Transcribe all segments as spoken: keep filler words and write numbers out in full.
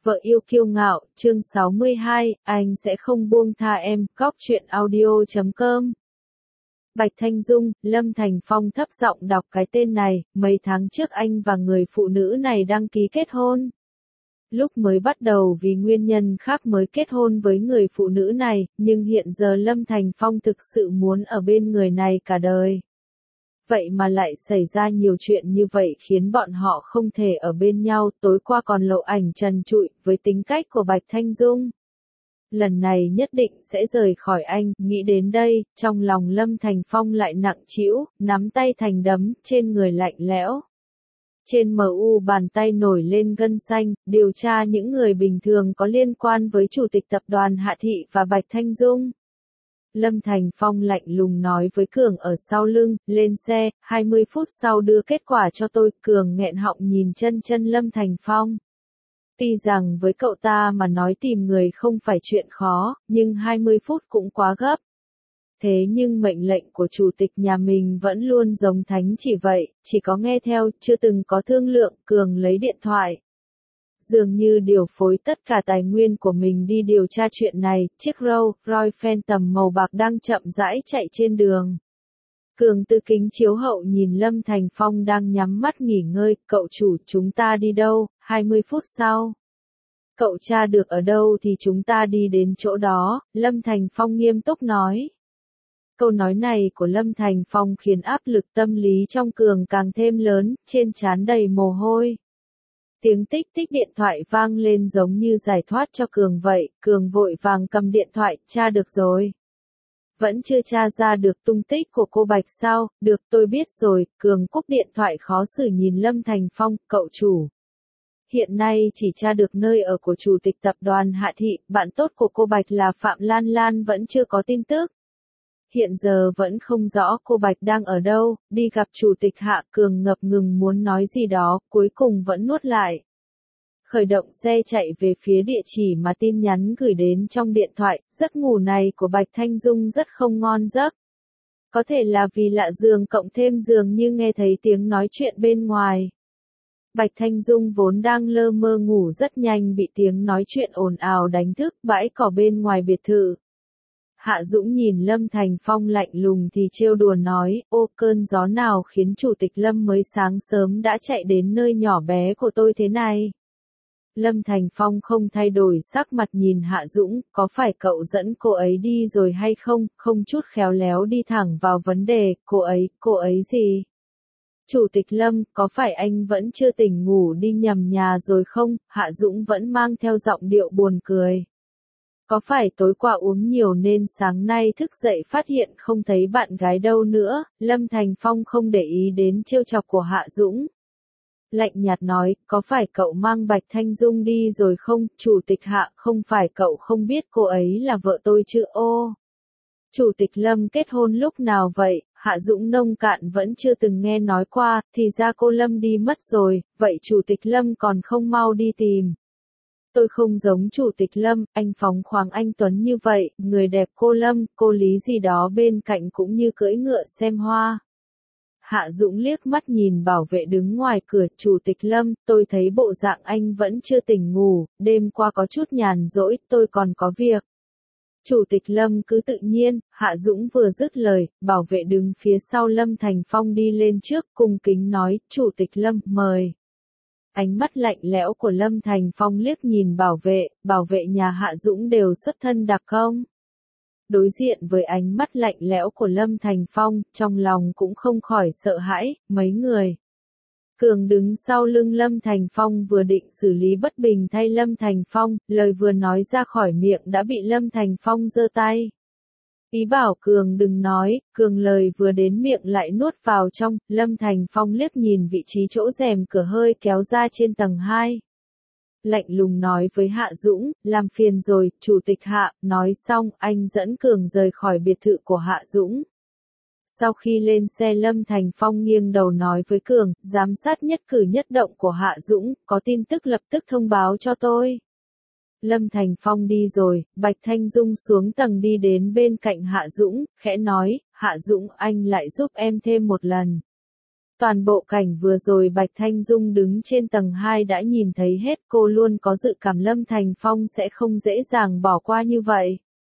Vợ yêu kiêu ngạo, chương sáu mươi hai, anh sẽ không buông tha em, góc truyện audio chấm com. Bạch Thanh Dung, Lâm Thành Phong thấp giọng đọc cái tên này, mấy tháng trước anh và người phụ nữ này đăng ký kết hôn. Lúc mới bắt đầu vì nguyên nhân khác mới kết hôn với người phụ nữ này, nhưng hiện giờ Lâm Thành Phong thực sự muốn ở bên người này cả đời. Vậy mà lại xảy ra nhiều chuyện như vậy khiến bọn họ không thể ở bên nhau, tối qua còn lộ ảnh trần trụi, với tính cách của Bạch Thanh Dung. Lần này nhất định sẽ rời khỏi anh, nghĩ đến đây, trong lòng Lâm Thành Phong lại nặng trĩu, nắm tay thành đấm, trên người lạnh lẽo. Trên mờ u bàn tay nổi lên gân xanh, điều tra những người bình thường có liên quan với Chủ tịch Tập đoàn Hạ Thị và Bạch Thanh Dung. Lâm Thành Phong lạnh lùng nói với Cường ở sau lưng, lên xe, hai mươi phút sau đưa kết quả cho tôi. Cường nghẹn họng nhìn chân chân Lâm Thành Phong. Tuy rằng với cậu ta mà nói tìm người không phải chuyện khó, nhưng hai mươi phút cũng quá gấp. Thế nhưng mệnh lệnh của chủ tịch nhà mình vẫn luôn giống thánh chỉ vậy, chỉ có nghe theo, chưa từng có thương lượng. Cường lấy điện thoại. Dường như điều phối tất cả tài nguyên của mình đi điều tra chuyện này, chiếc Rolls Royce Phantom màu bạc đang chậm rãi chạy trên đường. Cường từ kính chiếu hậu nhìn Lâm Thành Phong đang nhắm mắt nghỉ ngơi, cậu chủ, chúng ta đi đâu? hai mươi phút sau. Cậu tra được ở đâu thì chúng ta đi đến chỗ đó, Lâm Thành Phong nghiêm túc nói. Câu nói này của Lâm Thành Phong khiến áp lực tâm lý trong Cường càng thêm lớn, trên trán đầy mồ hôi. Tiếng tích tích điện thoại vang lên giống như giải thoát cho Cường vậy, Cường vội vàng cầm điện thoại, tra được rồi. Vẫn chưa tra ra được tung tích của cô Bạch sao, được tôi biết rồi, Cường cúp điện thoại khó xử nhìn Lâm Thành Phong, cậu chủ. Hiện nay chỉ tra được nơi ở của Chủ tịch Tập đoàn Hạ Thị, bạn tốt của cô Bạch là Phạm Lan Lan vẫn chưa có tin tức. Hiện giờ vẫn không rõ cô Bạch đang ở đâu, đi gặp Chủ tịch Hạ. Cường ngập ngừng muốn nói gì đó, cuối cùng vẫn nuốt lại. Khởi động xe chạy về phía địa chỉ mà tin nhắn gửi đến trong điện thoại, giấc ngủ này của Bạch Thanh Dung rất không ngon giấc. Có thể là vì lạ giường cộng thêm giường như nghe thấy tiếng nói chuyện bên ngoài. Bạch Thanh Dung vốn đang lơ mơ ngủ rất nhanh bị tiếng nói chuyện ồn ào đánh thức, bãi cỏ bên ngoài biệt thự. Hạ Dũng nhìn Lâm Thành Phong lạnh lùng thì trêu đùa nói, ô cơn gió nào khiến Chủ tịch Lâm mới sáng sớm đã chạy đến nơi nhỏ bé của tôi thế này. Lâm Thành Phong không thay đổi sắc mặt nhìn Hạ Dũng, có phải cậu dẫn cô ấy đi rồi hay không, không chút khéo léo đi thẳng vào vấn đề, cô ấy, cô ấy gì? Chủ tịch Lâm, có phải anh vẫn chưa tỉnh ngủ đi nhầm nhà rồi không? Hạ Dũng vẫn mang theo giọng điệu buồn cười. Có phải tối qua uống nhiều nên sáng nay thức dậy phát hiện không thấy bạn gái đâu nữa? Lâm Thành Phong không để ý đến trêu chọc của Hạ Dũng. Lạnh nhạt nói, có phải cậu mang Bạch Thanh Dung đi rồi không? Chủ tịch Hạ, không phải cậu không biết cô ấy là vợ tôi chứ ô. Chủ tịch Lâm kết hôn lúc nào vậy? Hạ Dũng nông cạn vẫn chưa từng nghe nói qua, thì ra cô Lâm đi mất rồi, vậy Chủ tịch Lâm còn không mau đi tìm. Tôi không giống Chủ tịch Lâm, anh phóng khoáng anh Tuấn như vậy, người đẹp cô Lâm, cô Lý gì đó bên cạnh cũng như cưỡi ngựa xem hoa. Hạ Dũng liếc mắt nhìn bảo vệ đứng ngoài cửa, Chủ tịch Lâm, tôi thấy bộ dạng anh vẫn chưa tỉnh ngủ, đêm qua có chút nhàn rỗi, tôi còn có việc. Chủ tịch Lâm cứ tự nhiên, Hạ Dũng vừa dứt lời, bảo vệ đứng phía sau Lâm Thành Phong đi lên trước, cung kính nói, Chủ tịch Lâm, mời. Ánh mắt lạnh lẽo của Lâm Thành Phong liếc nhìn bảo vệ, bảo vệ nhà Hạ Dũng đều xuất thân đặc công. Đối diện với ánh mắt lạnh lẽo của Lâm Thành Phong, trong lòng cũng không khỏi sợ hãi, mấy người. Cường đứng sau lưng Lâm Thành Phong vừa định xử lý bất bình thay Lâm Thành Phong, lời vừa nói ra khỏi miệng đã bị Lâm Thành Phong giơ tay. Ý bảo Cường đừng nói, Cường lời vừa đến miệng lại nuốt vào trong, Lâm Thành Phong liếc nhìn vị trí chỗ rèm cửa hơi kéo ra trên tầng hai. Lạnh lùng nói với Hạ Dũng, làm phiền rồi, Chủ tịch Hạ, nói xong, anh dẫn Cường rời khỏi biệt thự của Hạ Dũng. Sau khi lên xe Lâm Thành Phong nghiêng đầu nói với Cường, giám sát nhất cử nhất động của Hạ Dũng, có tin tức lập tức thông báo cho tôi. Lâm Thành Phong đi rồi, Bạch Thanh Dung xuống tầng đi đến bên cạnh Hạ Dũng, khẽ nói, Hạ Dũng anh lại giúp em thêm một lần. Toàn bộ cảnh vừa rồi Bạch Thanh Dung đứng trên tầng hai đã nhìn thấy hết, cô luôn có dự cảm Lâm Thành Phong sẽ không dễ dàng bỏ qua như vậy.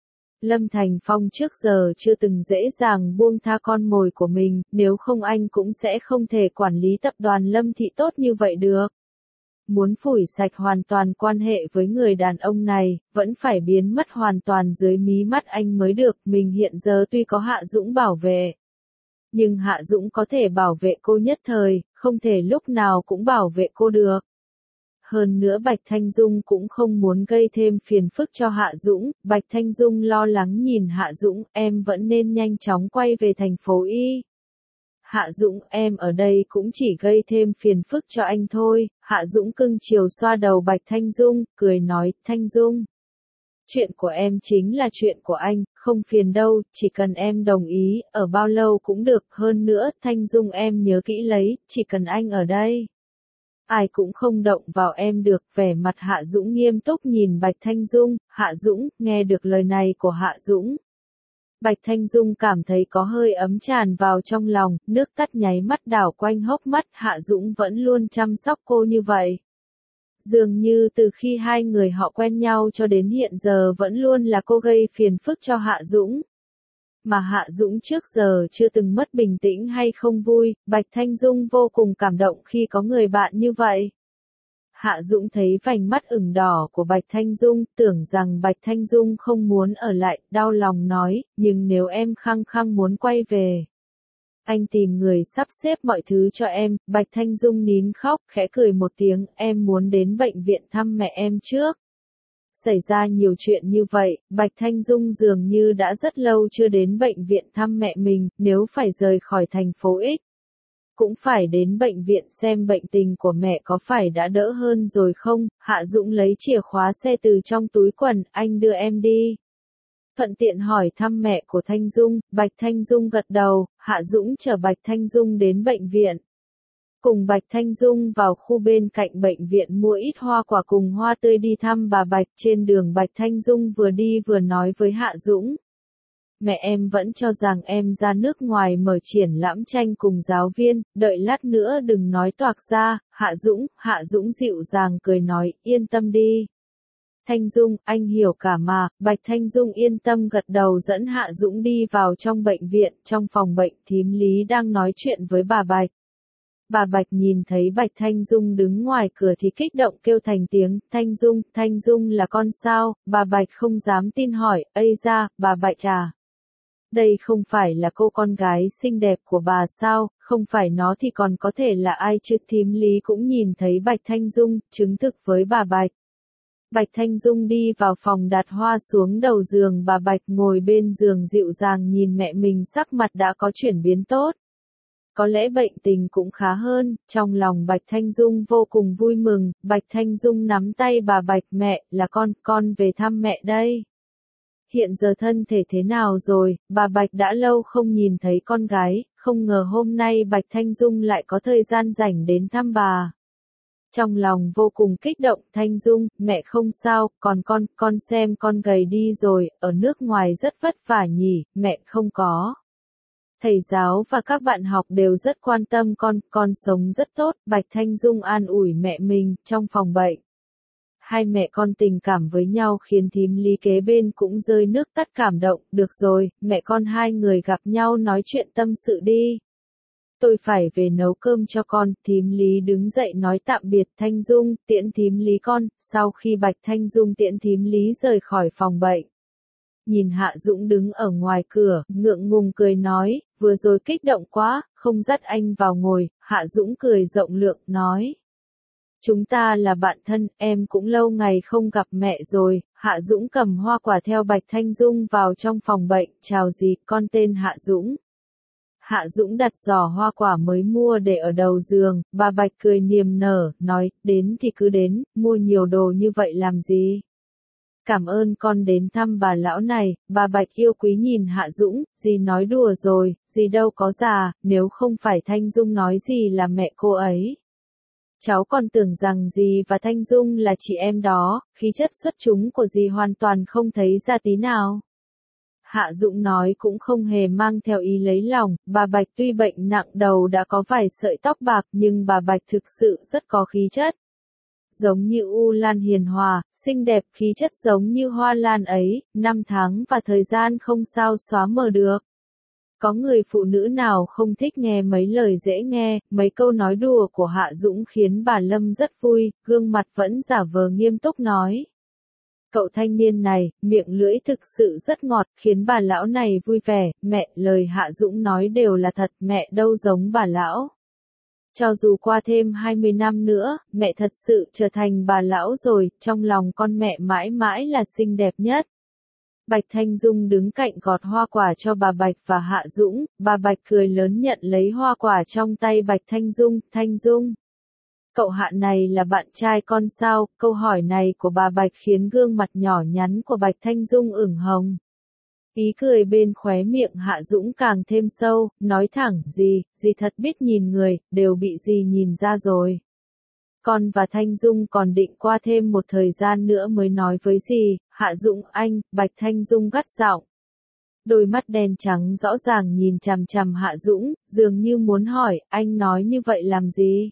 Lâm Thành Phong trước giờ chưa từng dễ dàng buông tha con mồi của mình, nếu không anh cũng sẽ không thể quản lý tập đoàn Lâm Thị tốt như vậy được. Muốn phủi sạch hoàn toàn quan hệ với người đàn ông này, vẫn phải biến mất hoàn toàn dưới mí mắt anh mới được. Mình hiện giờ tuy có Hạ Dũng bảo vệ, nhưng Hạ Dũng có thể bảo vệ cô nhất thời, không thể lúc nào cũng bảo vệ cô được. Hơn nữa Bạch Thanh Dung cũng không muốn gây thêm phiền phức cho Hạ Dũng. Bạch Thanh Dung lo lắng nhìn Hạ Dũng, em vẫn nên nhanh chóng quay về thành phố Y. Hạ Dũng, em ở đây cũng chỉ gây thêm phiền phức cho anh thôi. Hạ Dũng cưng chiều xoa đầu Bạch Thanh Dung, cười nói, Thanh Dung, chuyện của em chính là chuyện của anh, không phiền đâu, chỉ cần em đồng ý, ở bao lâu cũng được. Hơn nữa, Thanh Dung em nhớ kỹ lấy, chỉ cần anh ở đây, ai cũng không động vào em được. Vẻ mặt Hạ Dũng nghiêm túc nhìn Bạch Thanh Dung. Hạ Dũng, nghe được lời này của Hạ Dũng, Bạch Thanh Dung cảm thấy có hơi ấm tràn vào trong lòng, nước tắt nháy mắt đảo quanh hốc mắt. Hạ Dũng vẫn luôn chăm sóc cô như vậy. Dường như từ khi hai người họ quen nhau cho đến hiện giờ vẫn luôn là cô gây phiền phức cho Hạ Dũng. Mà Hạ Dũng trước giờ chưa từng mất bình tĩnh hay không vui, Bạch Thanh Dung vô cùng cảm động khi có người bạn như vậy. Hạ Dũng thấy vành mắt ửng đỏ của Bạch Thanh Dung, tưởng rằng Bạch Thanh Dung không muốn ở lại, đau lòng nói, nhưng nếu em khăng khăng muốn quay về, anh tìm người sắp xếp mọi thứ cho em. Bạch Thanh Dung nín khóc, khẽ cười một tiếng, em muốn đến bệnh viện thăm mẹ em trước. Xảy ra nhiều chuyện như vậy, Bạch Thanh Dung dường như đã rất lâu chưa đến bệnh viện thăm mẹ mình, nếu phải rời khỏi thành phố X, cũng phải đến bệnh viện xem bệnh tình của mẹ có phải đã đỡ hơn rồi không. Hạ Dũng lấy chìa khóa xe từ trong túi quần, anh đưa em đi. Thuận tiện hỏi thăm mẹ của Thanh Dung. Bạch Thanh Dung gật đầu. Hạ Dũng chở Bạch Thanh Dung đến bệnh viện. Cùng Bạch Thanh Dung vào khu bên cạnh bệnh viện mua ít hoa quả cùng hoa tươi đi thăm bà Bạch. Trên đường Bạch Thanh Dung vừa đi vừa nói với Hạ Dũng, mẹ em vẫn cho rằng em ra nước ngoài mở triển lãm tranh cùng giáo viên, đợi lát nữa đừng nói toạc ra. Hạ Dũng, Hạ Dũng dịu dàng cười nói, yên tâm đi. Thanh Dung, anh hiểu cả mà. Bạch Thanh Dung yên tâm gật đầu dẫn Hạ Dũng đi vào trong bệnh viện. Trong phòng bệnh, thím Lý đang nói chuyện với bà Bạch. Bà Bạch nhìn thấy Bạch Thanh Dung đứng ngoài cửa thì kích động kêu thành tiếng, Thanh Dung, Thanh Dung là con sao? Bà Bạch không dám tin hỏi, ây da, bà Bạch à? Đây không phải là cô con gái xinh đẹp của bà sao? Không phải nó thì còn có thể là ai chứ? Thím Lý cũng nhìn thấy Bạch Thanh Dung, chứng thực với bà Bạch. Bạch Thanh Dung đi vào phòng đặt hoa xuống đầu giường. Bà Bạch ngồi bên giường dịu dàng nhìn mẹ mình, sắc mặt đã có chuyển biến tốt. Có lẽ bệnh tình cũng khá hơn. Trong lòng Bạch Thanh Dung vô cùng vui mừng. Bạch Thanh Dung nắm tay bà Bạch, mẹ, là con, con về thăm mẹ đây. Hiện giờ thân thể thế nào rồi? Bà Bạch đã lâu không nhìn thấy con gái, không ngờ hôm nay Bạch Thanh Dung lại có thời gian rảnh đến thăm bà. Trong lòng vô cùng kích động, Thanh Dung, mẹ không sao, còn con, con xem con gầy đi rồi, ở nước ngoài rất vất vả nhỉ, mẹ không có. Thầy giáo và các bạn học đều rất quan tâm con, con sống rất tốt. Bạch Thanh Dung an ủi mẹ mình, trong phòng bệnh. Hai mẹ con tình cảm với nhau khiến thím Lý kế bên cũng rơi nước mắt cảm động. Được rồi, mẹ con hai người gặp nhau nói chuyện tâm sự đi. Tôi phải về nấu cơm cho con. Thím Lý đứng dậy nói tạm biệt. Thanh Dung, tiễn thím Lý con. Sau khi Bạch Thanh Dung tiễn thím Lý rời khỏi phòng bệnh, nhìn Hạ Dũng đứng ở ngoài cửa, ngượng ngùng cười nói, vừa rồi kích động quá, không dắt anh vào ngồi. Hạ Dũng cười rộng lượng, nói, chúng ta là bạn thân, em cũng lâu ngày không gặp mẹ rồi. Hạ Dũng cầm hoa quả theo Bạch Thanh Dung vào trong phòng bệnh, chào dì, con tên Hạ Dũng. Hạ Dũng đặt giỏ hoa quả mới mua để ở đầu giường. Bà Bạch cười niềm nở, nói, đến thì cứ đến, mua nhiều đồ như vậy làm gì? Cảm ơn con đến thăm bà lão này. Bà Bạch yêu quý nhìn Hạ Dũng, dì nói đùa rồi, dì đâu có già, nếu không phải Thanh Dung nói gì là mẹ cô ấy. Cháu còn tưởng rằng dì và Thanh Dung là chị em đó, khí chất xuất chúng của dì hoàn toàn không thấy ra tí nào. Hạ Dũng nói cũng không hề mang theo ý lấy lòng, bà Bạch tuy bệnh nặng đầu đã có vài sợi tóc bạc nhưng bà Bạch thực sự rất có khí chất. Giống như U Lan hiền hòa, xinh đẹp, khí chất giống như hoa lan ấy, năm tháng và thời gian không sao xóa mờ được. Có người phụ nữ nào không thích nghe mấy lời dễ nghe, mấy câu nói đùa của Hạ Dũng khiến bà Lâm rất vui, gương mặt vẫn giả vờ nghiêm túc nói. Cậu thanh niên này, miệng lưỡi thực sự rất ngọt, khiến bà lão này vui vẻ, mẹ, lời Hạ Dũng nói đều là thật, mẹ đâu giống bà lão. Cho dù qua thêm hai mươi năm nữa, mẹ thật sự trở thành bà lão rồi, trong lòng con mẹ mãi mãi là xinh đẹp nhất. Bạch Thanh Dung đứng cạnh gọt hoa quả cho bà Bạch và Hạ Dũng, bà Bạch cười lớn nhận lấy hoa quả trong tay Bạch Thanh Dung, Thanh Dung. Cậu Hạ này là bạn trai con sao? Câu hỏi này của bà Bạch khiến gương mặt nhỏ nhắn của Bạch Thanh Dung ửng hồng. Ý cười bên khóe miệng Hạ Dũng càng thêm sâu, nói thẳng, gì, gì thật biết nhìn người, đều bị gì nhìn ra rồi. Con và Thanh Dung còn định qua thêm một thời gian nữa mới nói với gì, Hạ Dũng anh, Bạch Thanh Dung gắt giọng. Đôi mắt đen trắng rõ ràng nhìn chằm chằm Hạ Dũng, dường như muốn hỏi, anh nói như vậy làm gì?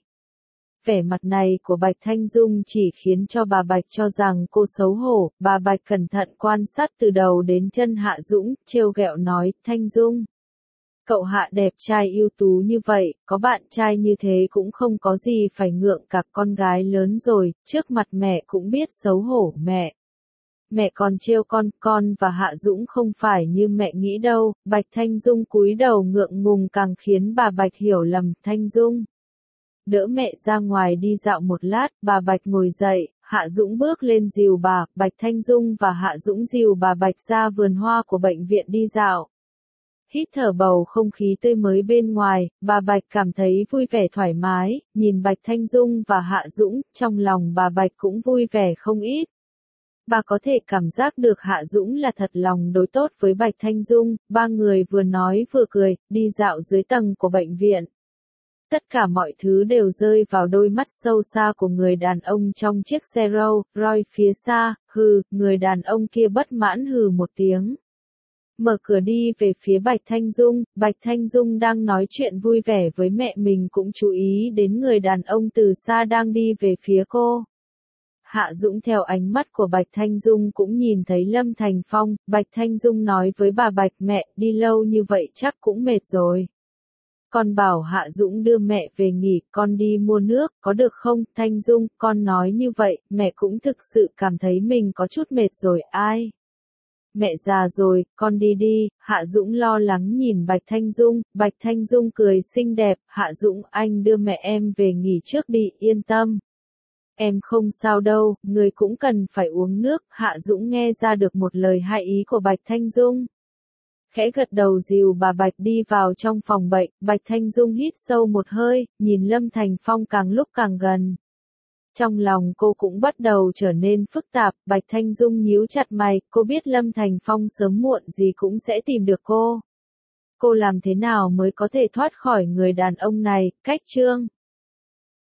Vẻ mặt này của Bạch Thanh Dung chỉ khiến cho bà Bạch cho rằng cô xấu hổ, bà Bạch cẩn thận quan sát từ đầu đến chân Hạ Dũng, trêu ghẹo nói, Thanh Dung. Cậu Hạ đẹp trai ưu tú như vậy, có bạn trai như thế cũng không có gì phải ngượng cả, con gái lớn rồi, trước mặt mẹ cũng biết xấu hổ mẹ. Mẹ còn trêu con, con và Hạ Dũng không phải như mẹ nghĩ đâu, Bạch Thanh Dung cúi đầu ngượng ngùng càng khiến bà Bạch hiểu lầm, Thanh Dung. Đỡ mẹ ra ngoài đi dạo một lát, bà Bạch ngồi dậy, Hạ Dũng bước lên dìu bà, Bạch Thanh Dung và Hạ Dũng dìu bà Bạch ra vườn hoa của bệnh viện đi dạo. Hít thở bầu không khí tươi mới bên ngoài, bà Bạch cảm thấy vui vẻ thoải mái, nhìn Bạch Thanh Dung và Hạ Dũng, trong lòng bà Bạch cũng vui vẻ không ít. Bà có thể cảm giác được Hạ Dũng là thật lòng đối tốt với Bạch Thanh Dung, ba người vừa nói vừa cười, đi dạo dưới tầng của bệnh viện. Tất cả mọi thứ đều rơi vào đôi mắt sâu xa của người đàn ông trong chiếc xe Rolls Royce phía xa, hừ, người đàn ông kia bất mãn hừ một tiếng. Mở cửa đi về phía Bạch Thanh Dung, Bạch Thanh Dung đang nói chuyện vui vẻ với mẹ mình cũng chú ý đến người đàn ông từ xa đang đi về phía cô. Hạ Dũng theo ánh mắt của Bạch Thanh Dung cũng nhìn thấy Lâm Thành Phong, Bạch Thanh Dung nói với bà Bạch mẹ, đi lâu như vậy chắc cũng mệt rồi. Con bảo Hạ Dũng đưa mẹ về nghỉ, con đi mua nước, có được không? Thanh Dung, con nói như vậy, mẹ cũng thực sự cảm thấy mình có chút mệt rồi, ai? Mẹ già rồi, con đi đi, Hạ Dũng lo lắng nhìn Bạch Thanh Dung, Bạch Thanh Dung cười xinh đẹp, Hạ Dũng anh đưa mẹ em về nghỉ trước đi, yên tâm. Em không sao đâu, người cũng cần phải uống nước, Hạ Dũng nghe ra được một lời hai ý của Bạch Thanh Dung. Khẽ gật đầu dìu bà Bạch đi vào trong phòng bệnh, Bạch Thanh Dung hít sâu một hơi, nhìn Lâm Thành Phong càng lúc càng gần. Trong lòng cô cũng bắt đầu trở nên phức tạp, Bạch Thanh Dung nhíu chặt mày, cô biết Lâm Thành Phong sớm muộn gì cũng sẽ tìm được cô. Cô làm thế nào mới có thể thoát khỏi người đàn ông này, cách chương.